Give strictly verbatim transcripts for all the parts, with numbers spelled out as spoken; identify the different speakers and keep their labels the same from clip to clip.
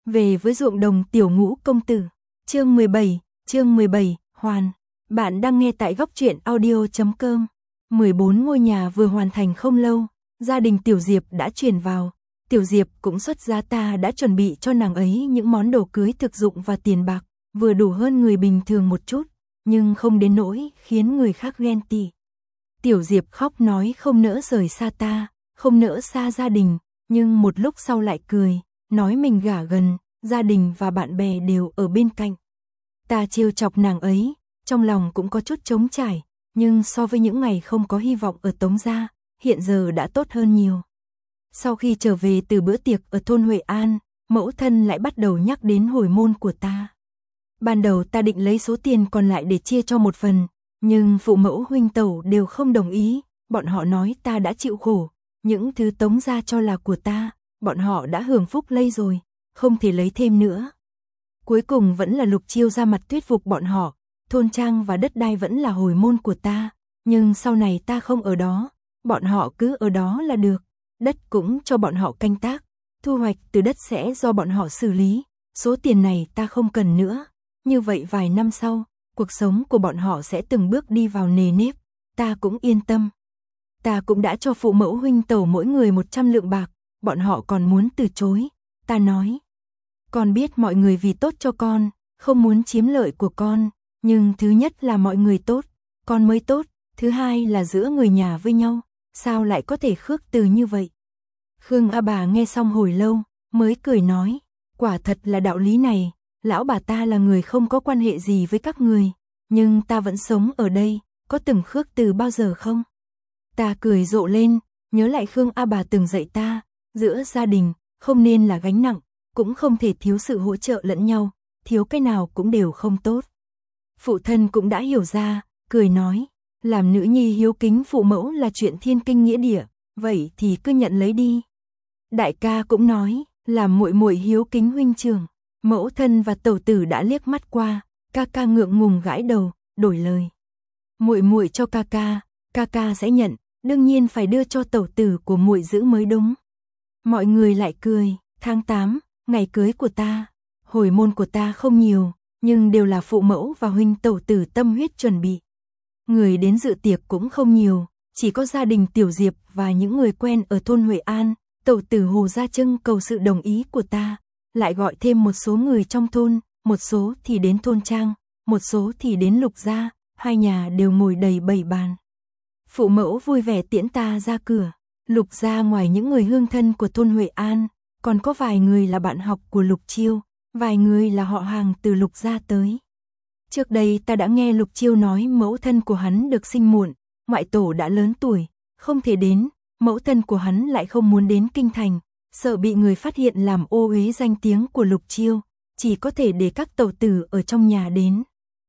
Speaker 1: Về với ruộng đồng tiểu ngũ công tử. Chương mười bảy, chương mười bảy, hoàn. Bạn đang nghe tại góc truyện audio chấm com. mười bốn ngôi nhà vừa hoàn thành không lâu, gia đình Tiểu Diệp đã chuyển vào. Tiểu Diệp cũng xuất giá, ta đã chuẩn bị cho nàng ấy những món đồ cưới thực dụng và tiền bạc, vừa đủ hơn người bình thường một chút, nhưng không đến nỗi khiến người khác ghen tị. Tiểu Diệp khóc nói không nỡ rời xa ta, không nỡ xa gia đình, nhưng một lúc sau lại cười, nói mình gả gần, gia đình và bạn bè đều ở bên cạnh. Ta trêu chọc nàng ấy, trong lòng cũng có chút trống trải, nhưng so với những ngày không có hy vọng ở Tống gia, hiện giờ đã tốt hơn nhiều. Sau khi trở về từ bữa tiệc ở thôn Huệ An, mẫu thân lại bắt đầu nhắc đến hồi môn của ta. Ban đầu ta định lấy số tiền còn lại để chia cho một phần, nhưng phụ mẫu huynh tẩu đều không đồng ý, bọn họ nói ta đã chịu khổ, những thứ Tống gia cho là của ta, bọn họ đã hưởng phúc lây rồi, không thể lấy thêm nữa. Cuối cùng vẫn là Lục Chiêu ra mặt thuyết phục bọn họ, thôn trang và đất đai vẫn là hồi môn của ta, nhưng sau này ta không ở đó, bọn họ cứ ở đó là được, đất cũng cho bọn họ canh tác, thu hoạch từ đất sẽ do bọn họ xử lý, số tiền này ta không cần nữa, như vậy vài năm sau, cuộc sống của bọn họ sẽ từng bước đi vào nề nếp, ta cũng yên tâm. Ta cũng đã cho phụ mẫu huynh tẩu mỗi người một trăm lượng bạc, bọn họ còn muốn từ chối, ta nói. Con biết mọi người vì tốt cho con, không muốn chiếm lợi của con, nhưng thứ nhất là mọi người tốt, con mới tốt, thứ hai là giữa người nhà với nhau, sao lại có thể khước từ như vậy. Khương A Bà nghe xong hồi lâu, mới cười nói, quả thật là đạo lý này, lão bà ta là người không có quan hệ gì với các người, nhưng ta vẫn sống ở đây, có từng khước từ bao giờ không? Ta cười rộ lên, nhớ lại Khương A Bà từng dạy ta, giữa gia đình, không nên là gánh nặng, cũng không thể thiếu sự hỗ trợ lẫn nhau, thiếu cái nào cũng đều không tốt. Phụ thân cũng đã hiểu ra, cười nói, làm nữ nhi hiếu kính phụ mẫu là chuyện thiên kinh nghĩa địa, vậy thì cứ nhận lấy đi. Đại ca cũng nói, làm muội muội hiếu kính huynh trưởng, mẫu thân và tẩu tử đã liếc mắt qua, ca ca ngượng ngùng gãi đầu, đổi lời. Muội muội cho ca ca, ca ca sẽ nhận, đương nhiên phải đưa cho tẩu tử của muội giữ mới đúng. Mọi người lại cười, tháng tám, ngày cưới của ta, hồi môn của ta không nhiều, nhưng đều là phụ mẫu và huynh tẩu tử tâm huyết chuẩn bị. Người đến dự tiệc cũng không nhiều, chỉ có gia đình Tiểu Diệp và những người quen ở thôn Huệ An, tẩu tử Hồ Gia Trưng cầu sự đồng ý của ta, lại gọi thêm một số người trong thôn, một số thì đến thôn trang, một số thì đến Lục gia, hai nhà đều ngồi đầy bầy bàn. Phụ mẫu vui vẻ tiễn ta ra cửa, Lục gia ngoài những người hương thân của thôn Huệ An, còn có vài người là bạn học của Lục Chiêu, vài người là họ hàng từ Lục gia tới. Trước đây ta đã nghe Lục Chiêu nói mẫu thân của hắn được sinh muộn, ngoại tổ đã lớn tuổi, không thể đến, mẫu thân của hắn lại không muốn đến kinh thành, sợ bị người phát hiện làm ô uế danh tiếng của Lục Chiêu, chỉ có thể để các tẩu tử ở trong nhà đến.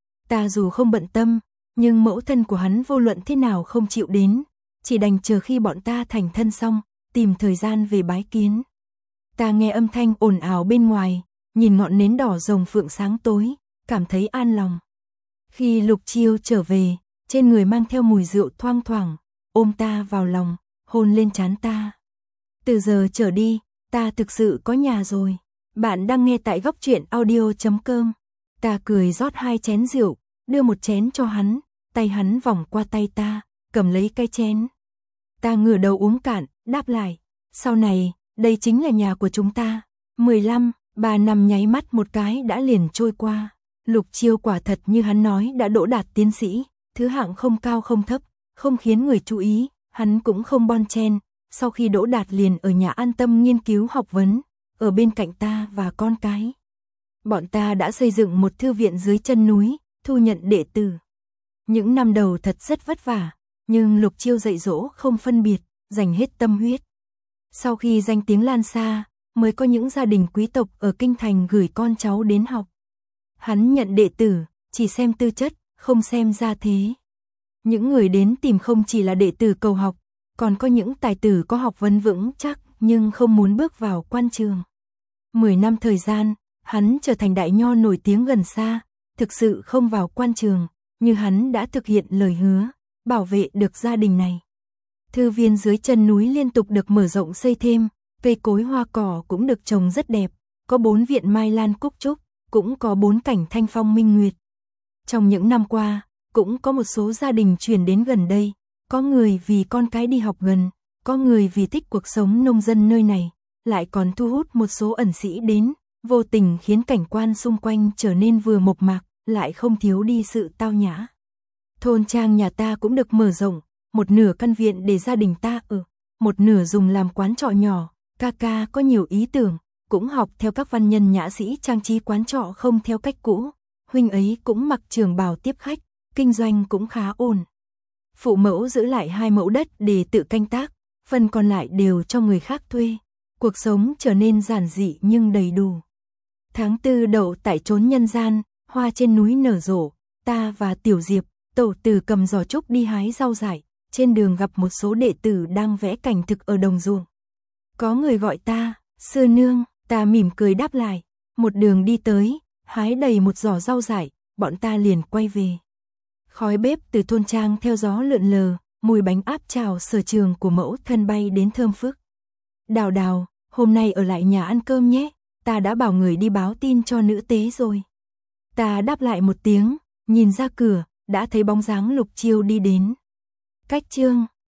Speaker 1: Ta dù không bận tâm, nhưng mẫu thân của hắn vô luận thế nào không chịu đến, chỉ đành chờ khi bọn ta thành thân xong, tìm thời gian về bái kiến. Ta nghe âm thanh ồn ào bên ngoài, nhìn ngọn nến đỏ rồng phượng sáng tối, cảm thấy an lòng. Khi Lục Chiêu trở về, trên người mang theo mùi rượu thoang thoảng, ôm ta vào lòng, hôn lên trán ta. Từ giờ trở đi, ta thực sự có nhà rồi. Bạn đang nghe tại góc truyện audio chấm com. Ta cười rót hai chén rượu, đưa một chén cho hắn, tay hắn vòng qua tay ta, cầm lấy cái chén. Ta ngửa đầu uống cạn, đáp lại, sau này, đây chính là nhà của chúng ta. mười lăm, ba năm nháy mắt một cái đã liền trôi qua. Lục Chiêu quả thật như hắn nói đã đỗ đạt tiến sĩ, thứ hạng không cao không thấp, không khiến người chú ý, hắn cũng không bon chen, sau khi đỗ đạt liền ở nhà an tâm nghiên cứu học vấn, ở bên cạnh ta và con cái. Bọn ta đã xây dựng một thư viện dưới chân núi, thu nhận đệ tử. Những năm đầu thật rất vất vả, nhưng Lục Chiêu dạy dỗ không phân biệt, dành hết tâm huyết. Sau khi danh tiếng lan xa, mới có những gia đình quý tộc ở kinh thành gửi con cháu đến học. Hắn nhận đệ tử, chỉ xem tư chất, không xem gia thế. Những người đến tìm không chỉ là đệ tử cầu học, còn có những tài tử có học vấn vững chắc nhưng không muốn bước vào quan trường. Mười năm thời gian, hắn trở thành đại nho nổi tiếng gần xa, thực sự không vào quan trường, như hắn đã thực hiện lời hứa, bảo vệ được gia đình này. Thư viện dưới chân núi liên tục được mở rộng xây thêm, cây cối hoa cỏ cũng được trồng rất đẹp, có bốn viện mai lan cúc trúc, cũng có bốn cảnh thanh phong minh nguyệt. Trong những năm qua, cũng có một số gia đình chuyển đến gần đây, có người vì con cái đi học gần, có người vì thích cuộc sống nông dân nơi này, lại còn thu hút một số ẩn sĩ đến, vô tình khiến cảnh quan xung quanh trở nên vừa mộc mạc, lại không thiếu đi sự tao nhã. Thôn trang nhà ta cũng được mở rộng, một nửa căn viện để gia đình ta ở, một nửa dùng làm quán trọ nhỏ, ca ca có nhiều ý tưởng, cũng học theo các văn nhân nhã sĩ trang trí quán trọ không theo cách cũ, huynh ấy cũng mặc trường bào tiếp khách, kinh doanh cũng khá ổn. Phụ mẫu giữ lại hai mẫu đất để tự canh tác, phần còn lại đều cho người khác thuê, cuộc sống trở nên giản dị nhưng đầy đủ. Tháng tư đậu tại chốn nhân gian, hoa trên núi nở rộ, ta và Tiểu Diệp, tẩu tử cầm giò trúc đi hái rau dại, trên đường gặp một số đệ tử đang vẽ cảnh thực ở đồng ruộng. Có người gọi ta, sư nương, ta mỉm cười đáp lại, một đường đi tới, hái đầy một giỏ rau dại, bọn ta liền quay về. Khói bếp từ thôn trang theo gió lượn lờ, mùi bánh áp chảo sở trường của mẫu thân bay đến thơm phức. Đào Đào, hôm nay ở lại nhà ăn cơm nhé, ta đã bảo người đi báo tin cho nữ tế rồi. Ta đáp lại một tiếng, nhìn ra cửa, đã thấy bóng dáng Lục Chiêu đi đến. Cách chương